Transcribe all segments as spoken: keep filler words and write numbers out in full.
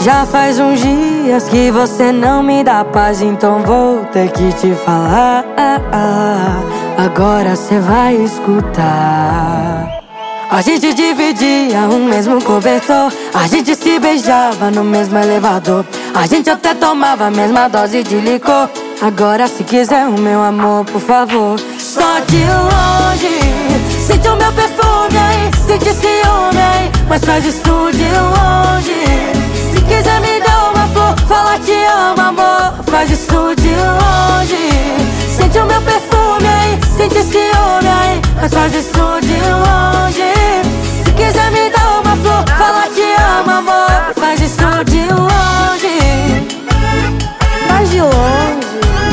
Já faz uns dias que você não me dá paz, então vou ter que te falar. Agora cê vai escutar. A gente dividia o mesmo cobertor, a gente se beijava no mesmo elevador, a gente até tomava a mesma dose de licor. Agora se quiser o meu amor, por favor, só de longe. Sente o meu perfume aí, sente ciúme aí, mas faz isso de longe. Se quiser me dar uma flor, fala te amo amor, faz isso de longe. Sente o meu perfume aí, sente ciúme aí, mas faz isso de longe. Se quiser me dar uma flor, fala te amo amor, faz isso de longe. Faz de longe.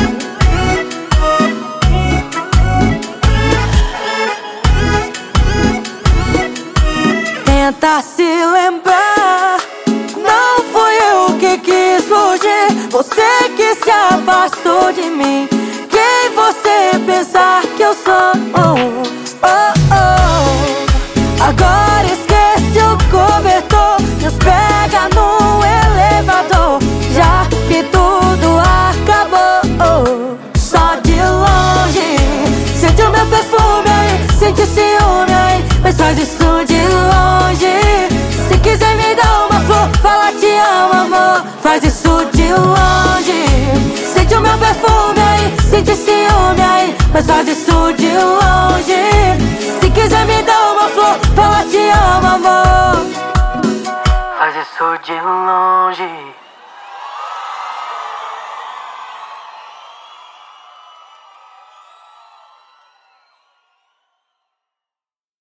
Tenta se lembrar, não fui eu que quis fugir, você que se afastou de mim. Quem você pensar que eu sou? Oh, oh, oh. Agora esquece o cobertor, nos pega no elevador, já que tudo acabou. Oh, só de longe. Sente o meu perfume aí, sente ciúme aí, mas faz isso de longe. Se quiser me dar uma flor, fala te amo amor, faz isso de longe. Sente o meu perfume aí, sente ciúme aí, mas faz isso